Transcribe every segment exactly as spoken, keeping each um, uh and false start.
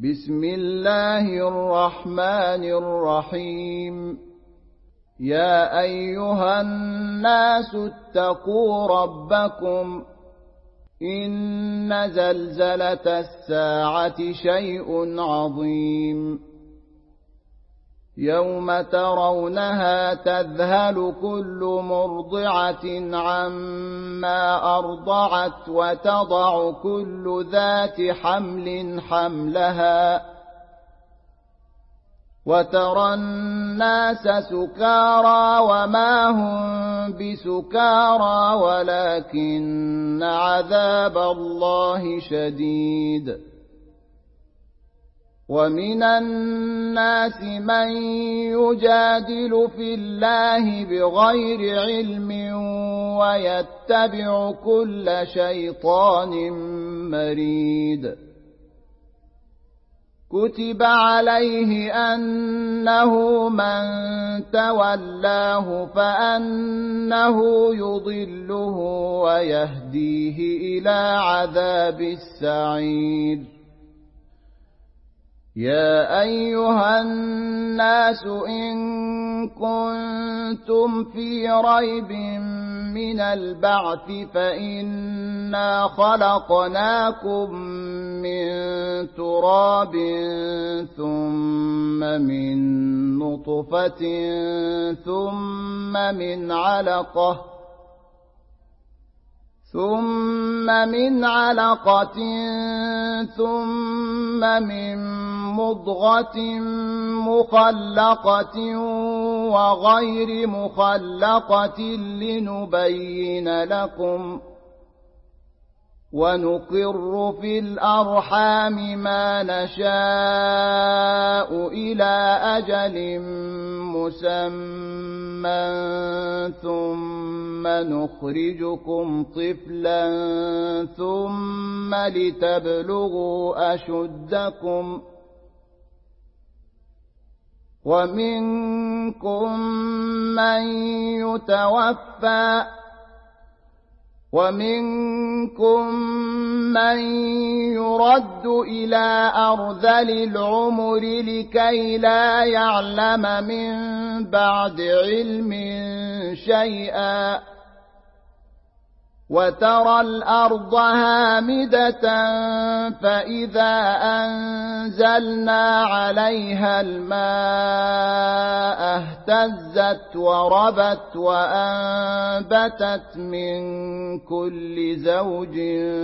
بسم الله الرحمن الرحيم يا أيها الناس اتقوا ربكم إن زلزلة الساعة شيء عظيم يوم ترونها تذهل كل مرضعة عما أرضعت وتضع كل ذات حمل حملها وترى الناس سكارى وما هم بسكارى ولكن عذاب الله شديد ومن الناس من يجادل في الله بغير علم ويتبع كل شيطان مريد كتب عليه أنه من تولاه فأنه يضله ويهديه إلى عذاب السعير يا أيها الناس إن كنتم في ريب من البعث فإنا خلقناكم من تراب ثم من نطفة ثم من علقة ثم من علقة ثم من مضغة مخلقة وغير مخلقة لنبين لكم ونقر في الأرحام ما نشاء إلى أجل مسمى ثم نخرجكم طفلا ثم لتبلغوا أشدكم ومنكم من يتوفى ومنكم من يرد إلى أرذل العمر لكي لا يعلم من بعد علم شيئا وترى الأرض هامدة فإذا أنزلنا عليها الماء اهتزت وربت وأنبتت من كل زوج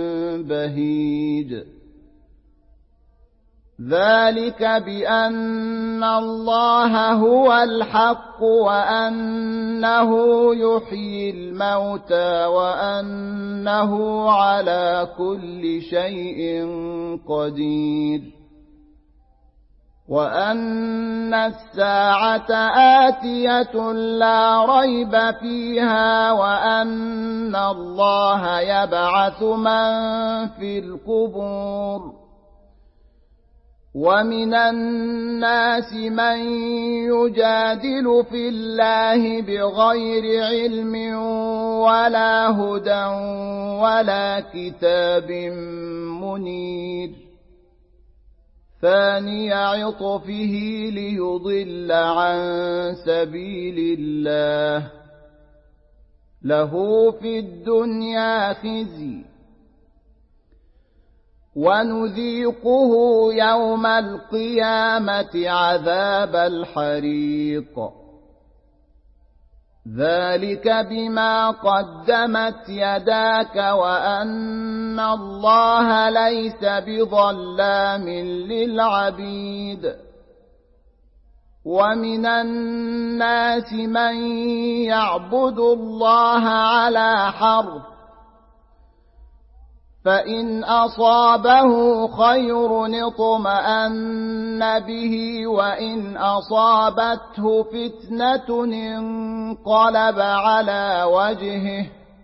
بهيج ذلك بأن الله هو الحق وأنه يحيي الموتى وأنه على كل شيء قدير وأن الساعة آتية لا ريب فيها وأن الله يبعث من في القبور ومن الناس من يجادل في الله بغير علم ولا هدى ولا كتاب منير ثاني عطفه ليضل عن سبيل الله له في الدنيا خزي ونذيقه يوم القيامة عذاب الحريق ذلك بما قدمت يداك وأن الله ليس بظلام للعبيد ومن الناس من يعبد الله على حرف فإن أصابه خير اطمأن به وإن أصابته فتنة انقلب على وجهه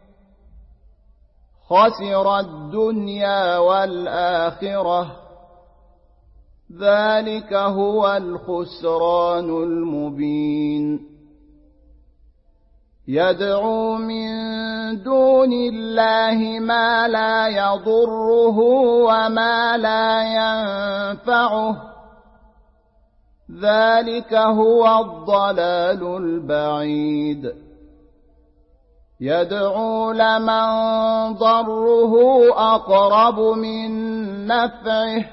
خسر الدنيا والآخرة ذلك هو الخسران المبين يدعو من دون الله ما لا يضره وما لا ينفعه ذلك هو الضلال البعيد يدعو لمن ضره أقرب من نفعه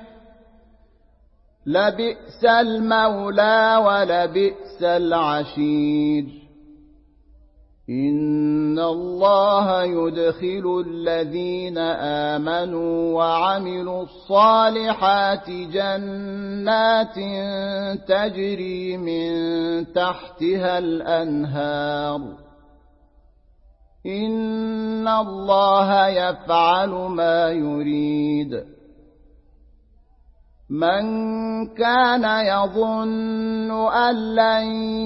لبئس المولى ولبئس العشير إن الله يدخل الذين آمنوا وعملوا الصالحات جنات تجري من تحتها الأنهار إن الله يفعل ما يريد من كان يظن أن لن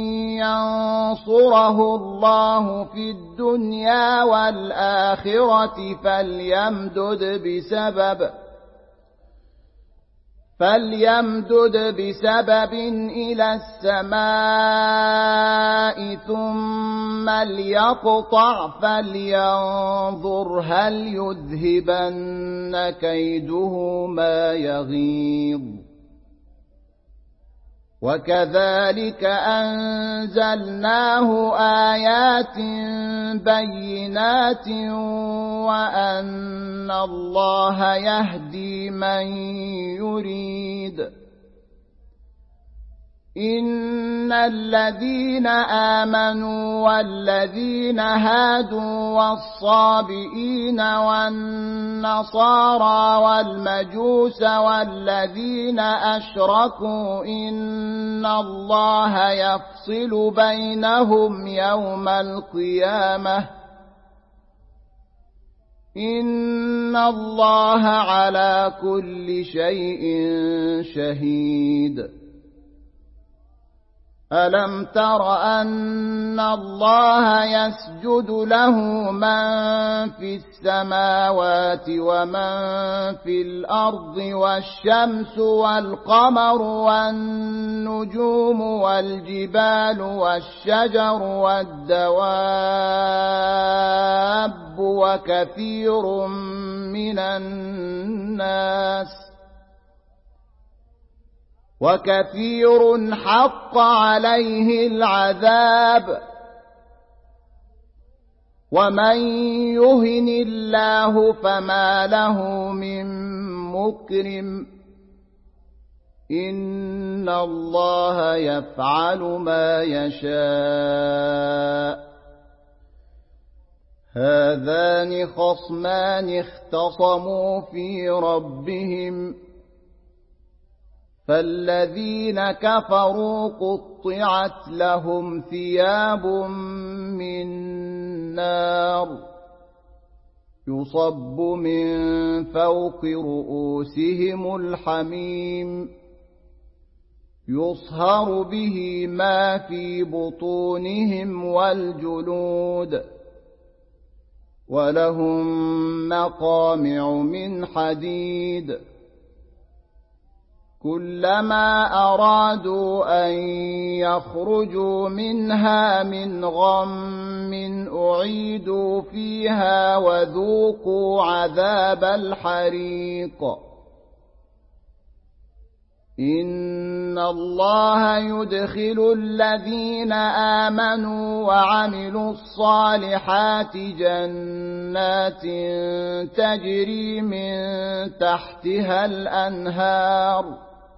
ينصره الله في الدنيا والآخرة فليمدد بسبب فليمدد بسبب إلى السماء ثم ليقطع فلينظر هل يذهبن كيده ما يغيظ وكذلك أنزلناه آيات بينات وأن الله يهدي من يريد إن الذين آمنوا والذين هادوا والصابئين والنصارى والمجوس والذين أشركوا إن الله يفصل بينهم يوم القيامة إن الله على كل شيء شهيد ألم تر أن الله يسجد له من في السماوات ومن في الأرض والشمس والقمر والنجوم والجبال والشجر والدواب وكثير من الناس وكثير حق عليه العذاب ومن يهن الله فما له من مكرم إن الله يفعل ما يشاء هذان خصمان اختصموا في ربهم فالذين كفروا قطعت لهم ثياب من نار يصب من فوق رؤوسهم الحميم يصهر به ما في بطونهم والجلود ولهم مقامع من حديد كلما أرادوا أن يخرجوا منها من غم أعيدوا فيها وذوقوا عذاب الحريق إن الله يدخل الذين آمنوا وعملوا الصالحات جنات تجري من تحتها الأنهار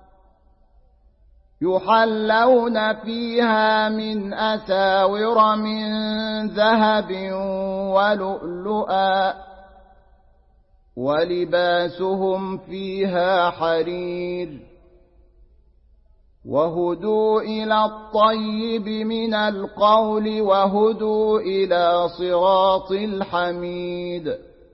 يحلون فيها من أساور من ذهب ولؤلؤا ولباسهم فيها حرير وهدوا إلى الطيب من القول وهدوا إلى صراط الحميد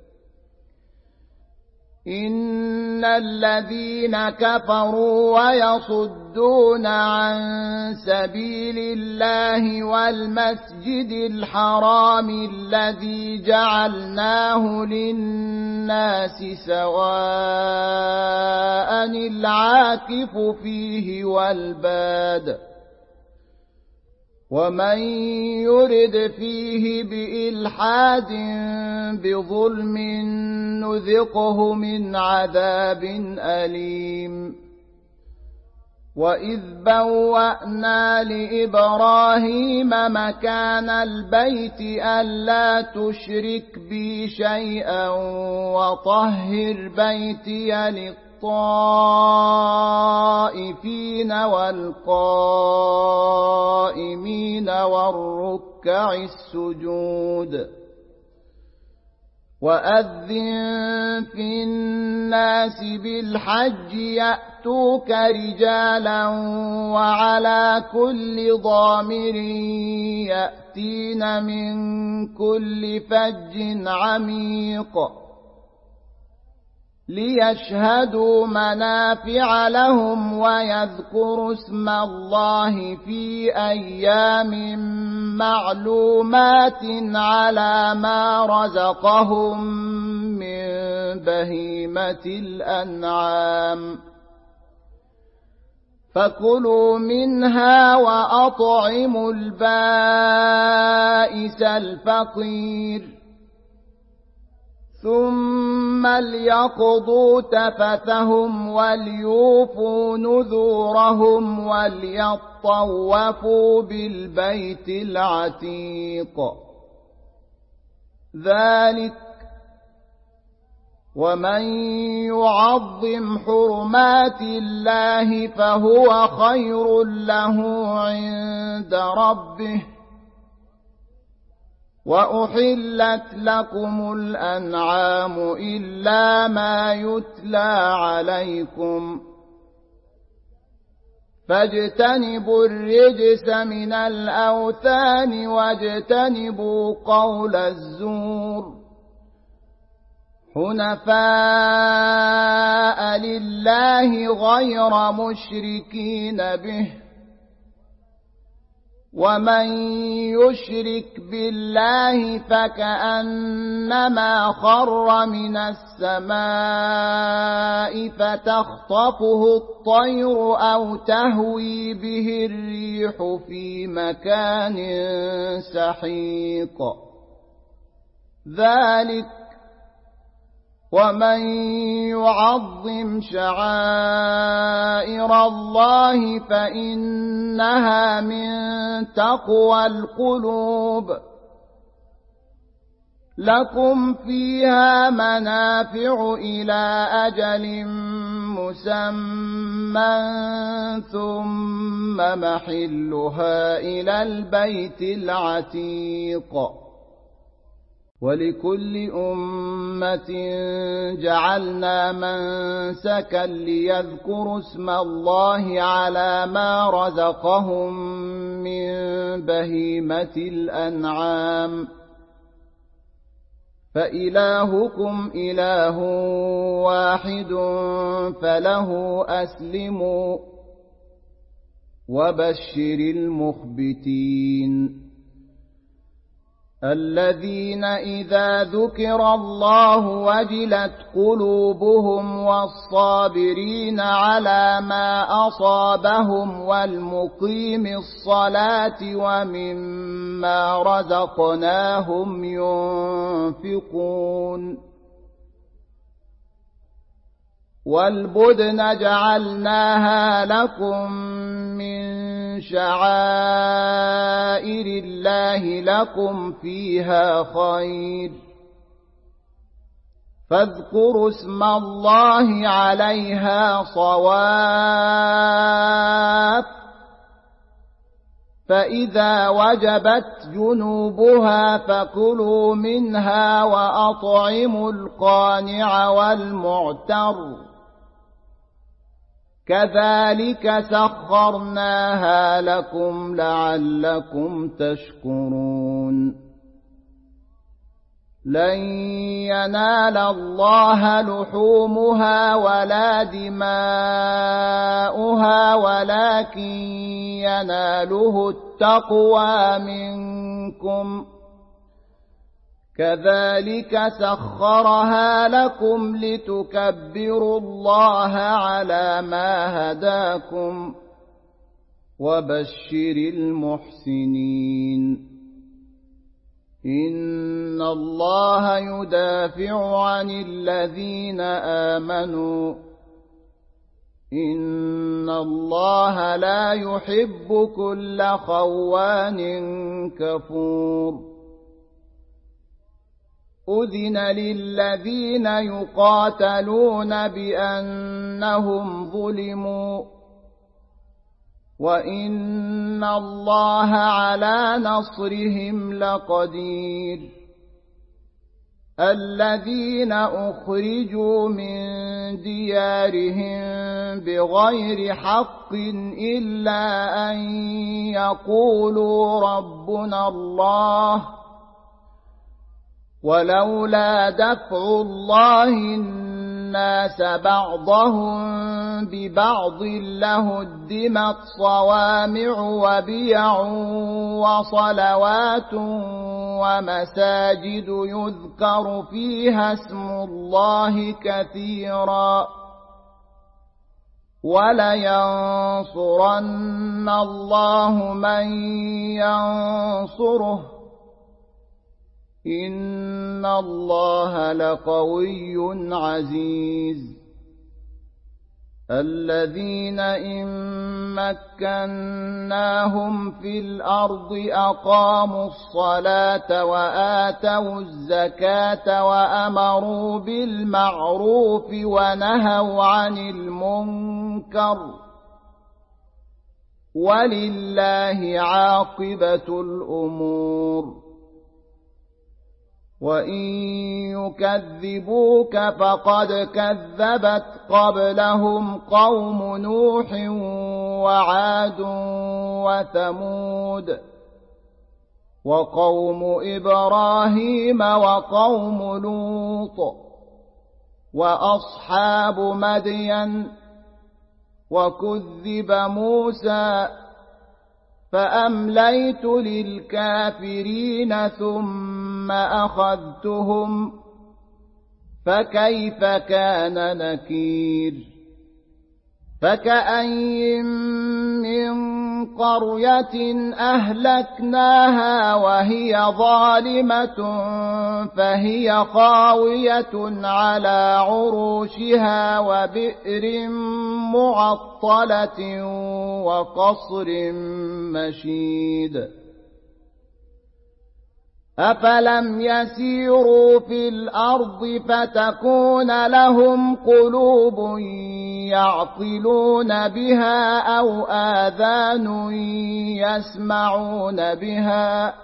إن الذين كفروا ويصدون عن سبيل الله والمسجد الحرام الذي جعلناه للناس سواء العاكف فيه والباد ومن يرد فيه بإلحاد بظلم نذقه من عذاب أليم وإذ بوأنا لإبراهيم مكان البيت ألا تشرك بي شيئا وطهر بيتي للطائفين والقائمين والركع السجود وأذن في الناس بالحج يأتوك رجالا وعلى كل ضامر يأتين من كل فج عميق ليشهدوا منافع لهم ويذكروا اسم الله في أيام معلومات على ما رزقهم من بهيمة الأنعام فكلوا منها وأطعموا البائس الفقير ثم ليقضوا تفثهم وليوفوا نذورهم وليطوفوا بالبيت العتيق ذلك ومن يعظم حرمات الله فهو خير له عند ربه وأحلت لكم الأنعام إلا ما يتلى عليكم فاجتنبوا الرجس من الأوثان واجتنبوا قول الزور حنفاء لله غير مشركين به ومن يشرك بالله فكأنما خر من السماء فتخطفه الطير أو تهوي به الريح في مكان سحيق ذلك ومن يعظم شعائر الله فإنها من تقوى القلوب لكم فيها منافع إلى أجل مسمى ثم محلها إلى البيت العتيق ولكل أمة جعلنا منسكا ليذكروا اسم الله على ما رزقهم من بهيمة الأنعام فإلهكم إله واحد فله أسلموا وبشر المخبتين الذين إذا ذكر الله وجلت قلوبهم والصابرين على ما أصابهم والمقيم الصلاة ومما رزقناهم ينفقون والبدن جعلناها لكم من شعائر الله لكم فيها خير فاذكروا اسم الله عليها صواف فإذا وجبت جنوبها فكلوا منها وأطعموا القانع والمعتر كذلك سخرناها لكم لعلكم تشكرون لن ينال الله لحومها ولا دماؤها ولكن يناله التقوى منكم كذلك سخرها لكم لتكبروا الله على ما هداكم وبشر المحسنين إن الله يدافع عن الذين آمنوا إن الله لا يحب كل خوان كفور أذن للذين يقاتلون بأنهم ظلموا وإن الله على نصرهم لقدير الذين أخرجوا من ديارهم بغير حق إلا أن يقولوا ربنا الله ولولا دفع الله الناس بعضهم ببعض لهدمت صوامع وبيع وصلوات ومساجد يذكر فيها اسم الله كثيرا ولينصرن الله من ينصره إن الله لقوي عزيز الذين إن مكناهم في الأرض أقاموا الصلاة وآتوا الزكاة وأمروا بالمعروف ونهوا عن المنكر ولله عاقبة الأمور وإن يكذبوك فقد كذبت قبلهم قوم نوح وعاد وثمود وقوم إبراهيم وقوم لوط وأصحاب مدين وكذب موسى فأمليت للكافرين ثم أخذتهم فكيف كان نكير فكأين من قرية أهلكناها وهي ظالمة فهي خاوية على عروشها وبئر معطلة وقصر مشيد أفلم يسيروا في الأرض فتكون لهم قلوب يعقلون بها أو آذان يسمعون بها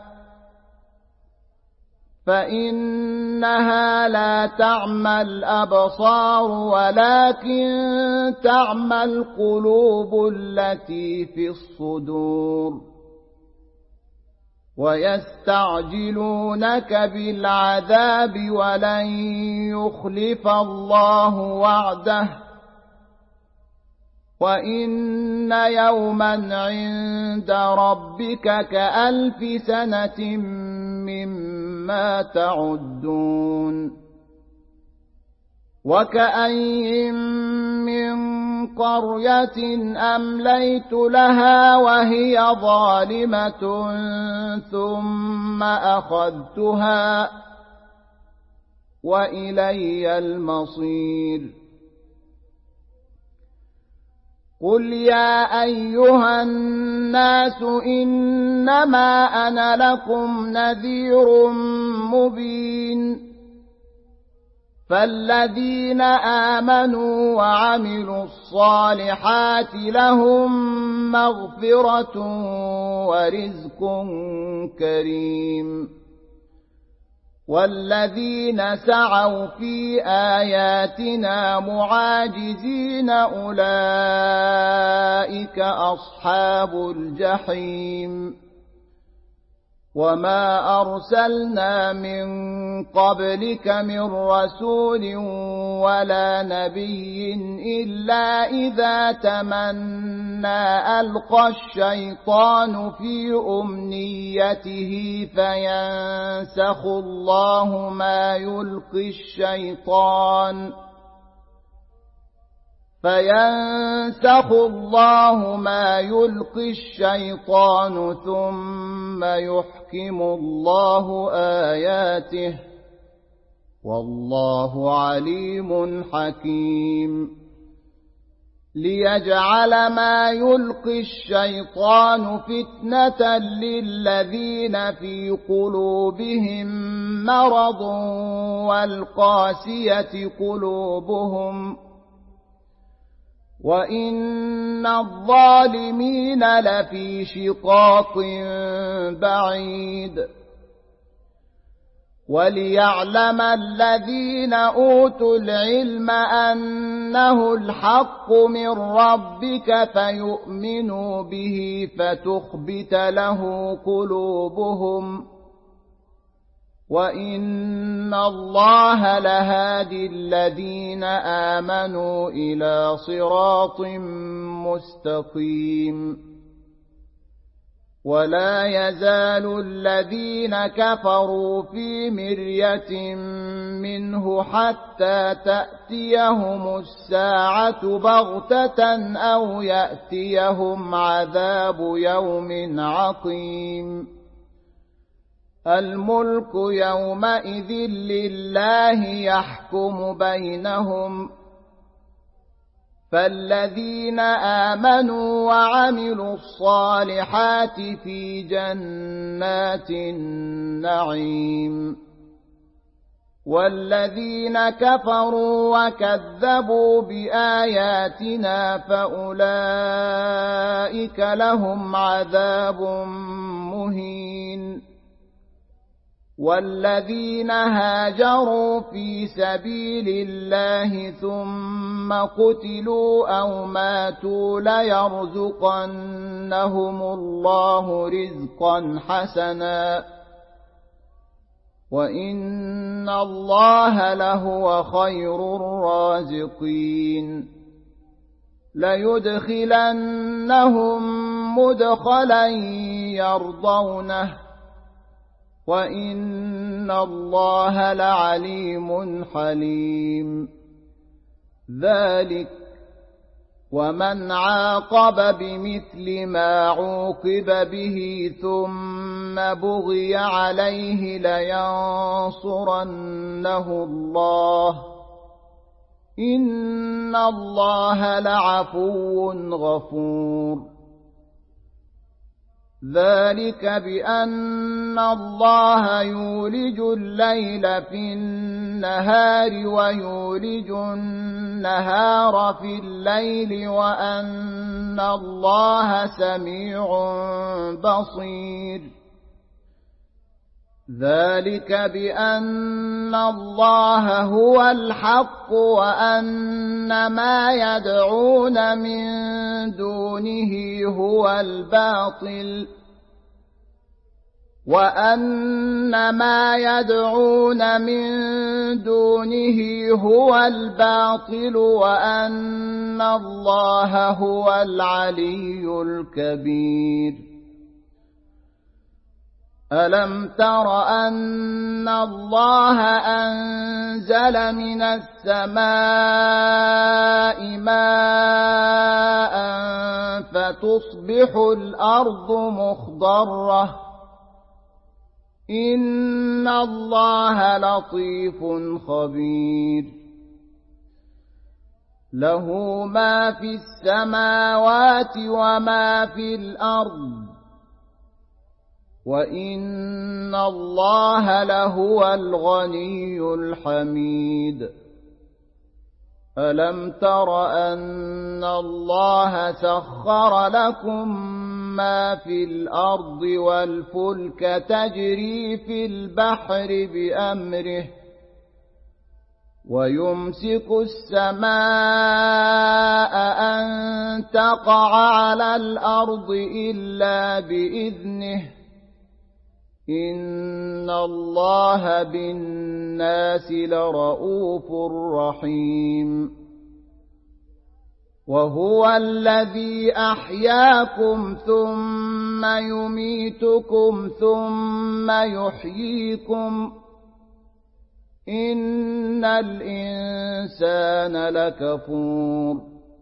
فإنها لا تعمى الأبصار ولكن تعمى القلوب التي في الصدور ويستعجلونك بالعذاب ولن يخلف الله وعده وإن يوما عند ربك كألف سنة مما تعدون وكأين من قرية أمليت لها وهي ظالمة ثم أخذتها وإلي المصير قل يا أيها الناس إنما أنا لكم نذير مبين فالذين آمنوا وعملوا الصالحات لهم مغفرة ورزق كريم والذين سعوا في آياتنا معاجزين أولئك أصحاب الجحيم وما أرسلنا من قبلك من رسول ولا نبي إلا إذا تمنى ألقى الشيطان في أمنيته فينسخ الله ما يلقي الشيطان فينسخ الله ما يلقي الشيطان ثم يحكم الله آياته والله عليم حكيم ليجعل ما يلقي الشيطان فتنة للذين في قلوبهم مرض والقاسية قلوبهم وإن الظالمين لفي شقاق بعيد وليعلم الذين أوتوا العلم أنه الحق من ربك فيؤمنوا به فتخبت له قلوبهم وإن الله لهادي الذين آمنوا إلى صراط مستقيم ولا يزال الذين كفروا في مرية منه حتى تأتيهم الساعة بغتة أو يأتيهم عذاب يوم عقيم الملك يومئذ لله يحكم بينهم فالذين آمنوا وعملوا الصالحات في جنات النعيم والذين كفروا وكذبوا بآياتنا فأولئك لهم عذاب مهين والذين هاجروا في سبيل الله ثم قتلوا أو ماتوا ليرزقنهم الله رزقا حسنا وإن الله لهو خير الرازقين ليدخلنهم مدخلا يرضونه وإن الله لعليم حليم ذلك ومن عاقب بمثل ما عوقب به ثم بغي عليه لينصرنه الله إن الله لعفو غفور ذلك بأن الله يولج الليل في النهار ويولج النهار في الليل وأن الله سميع بصير ذلك بأن الله هو الحق وأن ما يدعون من دونه هو الباطل وأن ما يدعون من دونه هو الباطل وأن الله هو العلي الكبير ألم تر أن الله أنزل من السماء ماء فتصبح الأرض مخضرة إن الله لطيف خبير له ما في السماوات وما في الأرض وإن الله لهو الغني الحميد ألم تر أن الله سخر لكم ما في الأرض والفلك تجري في البحر بأمره ويمسك السماء أن تقع على الأرض إلا بإذنه إن الله بالناس لرؤوف رحيم وهو الذي أحياكم ثم يميتكم ثم يحييكم إن الإنسان لكفور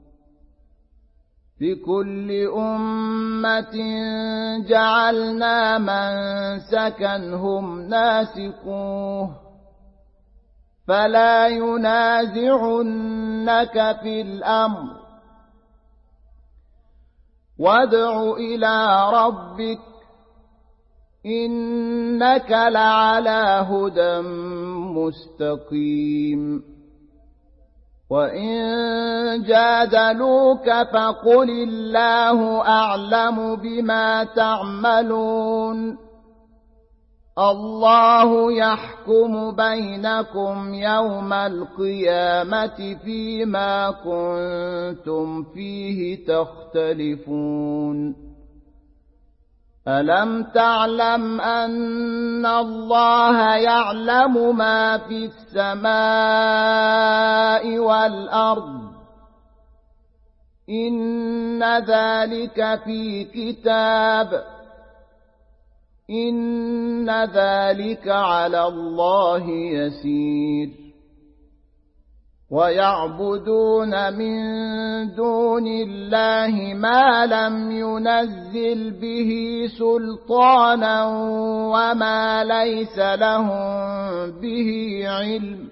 لكل أمة جعلنا منسكا هم ناسكوه فلا ينازعنك في الأمر وادع إلى ربك إنك لعلى هدى مستقيم وإن جادلوك فقل الله أعلم بما تعملون الله يحكم بينكم يوم القيامة فيما كنتم فيه تختلفون ألم تعلم أن الله يعلم ما في السماء والأرض إن ذلك في كتاب إن ذلك على الله يسير ويعبدون من دون الله ما لم ينزل به سلطانا وما ليس لهم به علم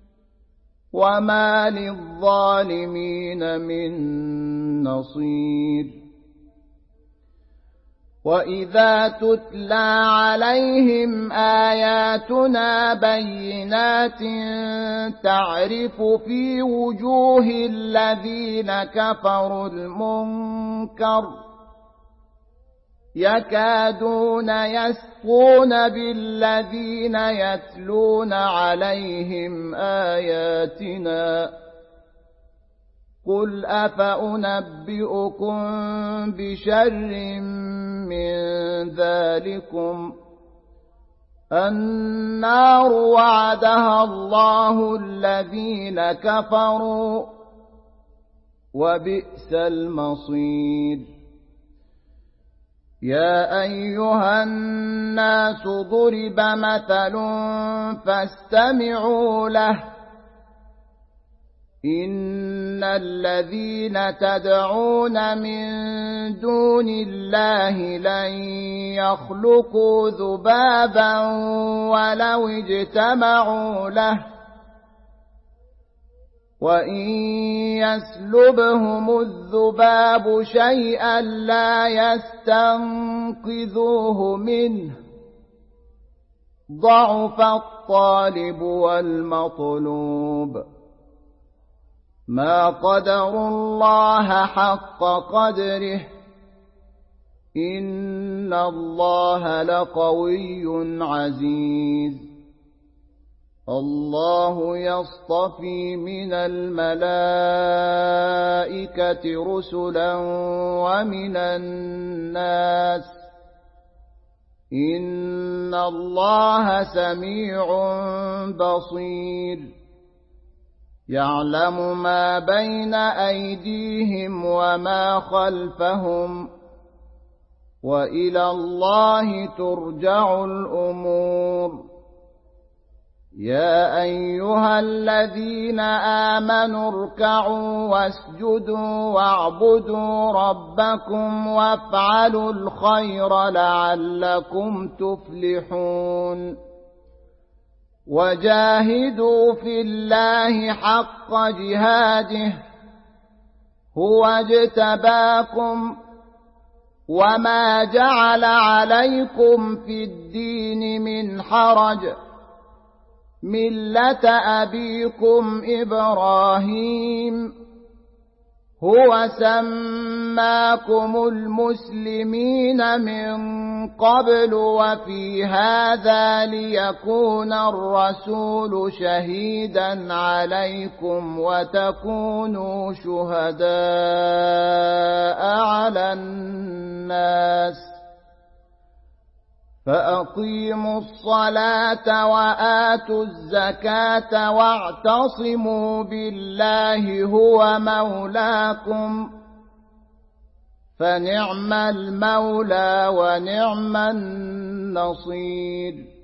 وما للظالمين من نصير وإذا تتلى عليهم آياتنا بينات تعرف في وجوه الذين كفروا المنكر يكادون يسطون بالذين يتلون عليهم آياتنا قل أفأنبئكم بشر من ذلكم النار وعدها الله الذين كفروا وبئس المصير يا أيها الناس ضرب مثل فاستمعوا له إن الذين تدعون من دون الله لن يخلقوا ذبابا ولو اجتمعوا له وإن يسلبهم الذباب شيئا لا يستنقذوه منه ضعف الطالب والمطلوب ما قدروا الله حق قدره إن الله لقوي عزيز الله يصطفي من الملائكة رسلا ومن الناس إن الله سميع بصير يعلم ما بين أيديهم وما خلفهم وإلى الله ترجع الأمور يا أيها الذين آمنوا اركعوا واسجدوا واعبدوا ربكم وافعلوا الخير لعلكم تفلحون وجاهدوا في الله حق جهاده هو اجتباكم وما جعل عليكم في الدين من حرج ملة أبيكم إبراهيم هو سماكم المسلمين من قبل وفي هذا ليكون الرسول شهيدا عليكم وتكونوا شهداء على الناس فأقيموا الصلاة وآتوا الزكاة واعتصموا بالله هو مولاكم فنعم المولى ونعم النصير